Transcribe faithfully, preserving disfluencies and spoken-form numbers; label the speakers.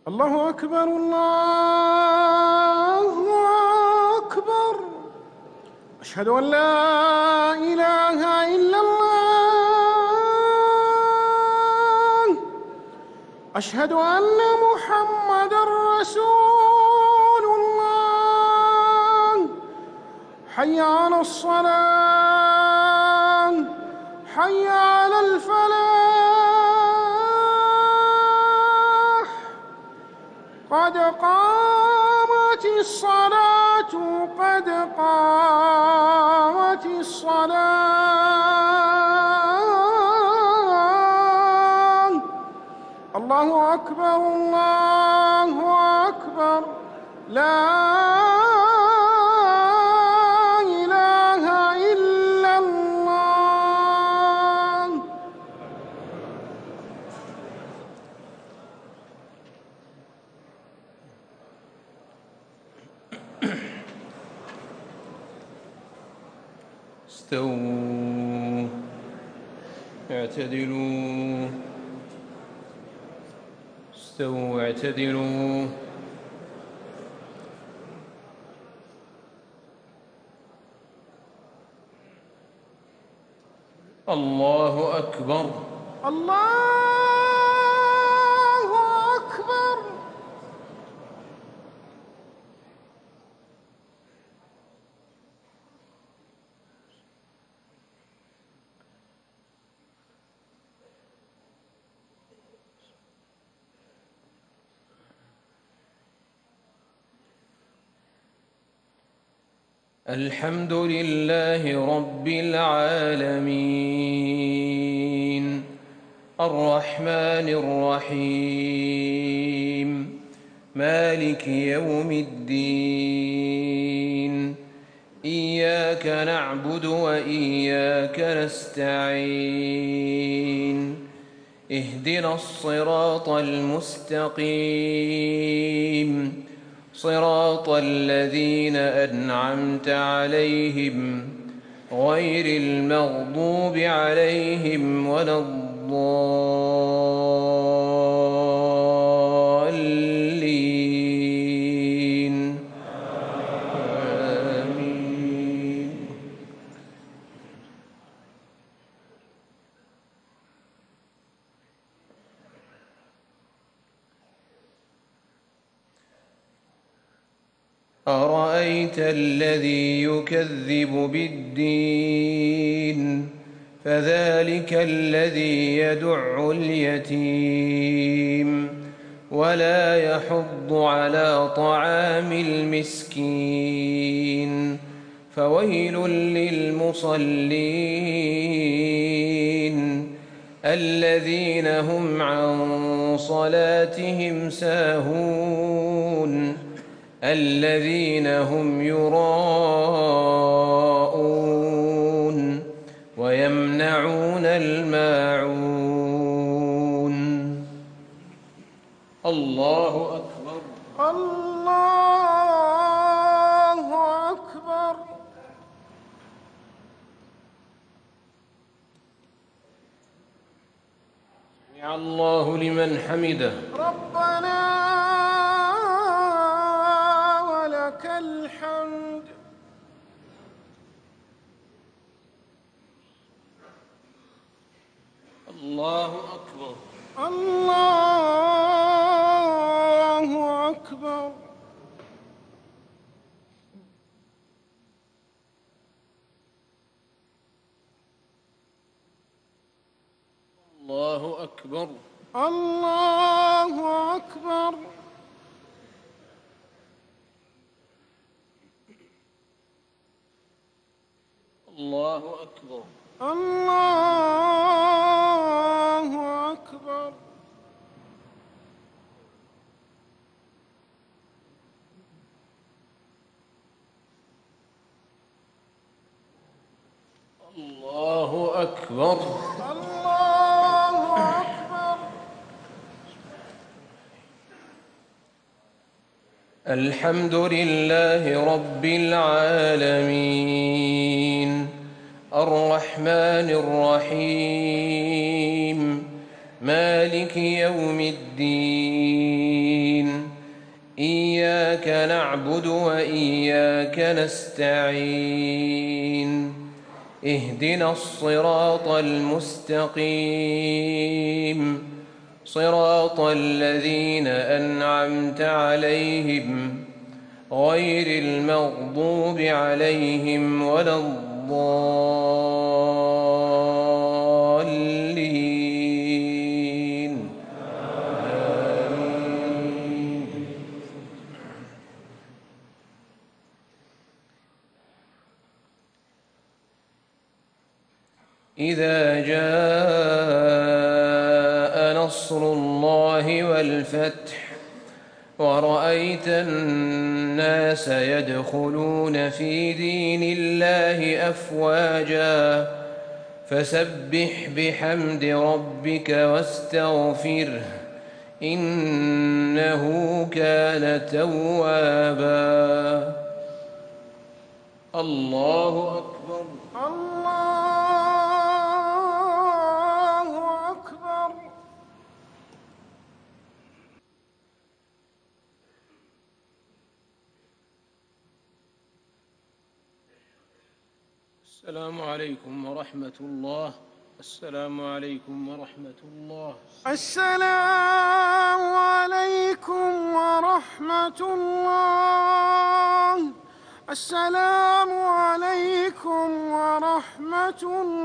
Speaker 1: الله أكبر الله أكبر. أشهد أن لا إله إلا الله. أشهد أن محمدًا رسول الله. حي على الصلاة، حي على الفلاح، قد قامت الصلاة، قد قامت الصلاة. الله أكبر الله أكبر. لا إله إلا الله.
Speaker 2: استووا، اعتدلوا، استووا اعتدلوا. الله أكبر
Speaker 1: الله أكبر.
Speaker 2: الحمد لله رب العالمين، الرحمن الرحيم، مالك يوم الدين. إياك نعبد وإياك نستعين. اهدنا الصراط المستقيم، صراط الذين أنعمت عليهم غير المغضوب عليهم ولا الضالين. آمين. أرأيت الذي يكذب بالدين، فذلك الذي يدع اليتيم ولا يحض على طعام المسكين. فويل للمصلين الذين هم عن صلاتهم ساهون، الذين هم يراءون ويمنعون الماعون. الله أكبر
Speaker 1: الله أكبر.
Speaker 2: سمع الله لمن حمده.
Speaker 1: ربنا ولك الحمد.
Speaker 2: الله أكبر
Speaker 1: الله أكبر.
Speaker 2: الله أكبر
Speaker 1: الله أكبر.
Speaker 2: الله أكبر
Speaker 1: الله أكبر.
Speaker 2: الله أكبر
Speaker 1: الله أكبر.
Speaker 2: الحمد لله رب العالمين، الرحمن الرحيم، مالك يوم الدين. إياك نعبد وإياك نستعين اهدنا الصراط المستقيم صراط الذين أنعمت عليهم غير المغضوب عليهم ولا الضالين آمين. إذا جاء نصر الله والفتح ورأيت الناس يدخلون في دين الله أفواجا فسبح بحمد ربك واستغفره إنه كان توابا. الله أكبر.
Speaker 1: الله أكبر.
Speaker 2: السلام عليكم ورحمة الله. السلام عليكم ورحمة الله.
Speaker 1: السلام عليكم ورحمة الله. السلام عليكم ورحمة الله.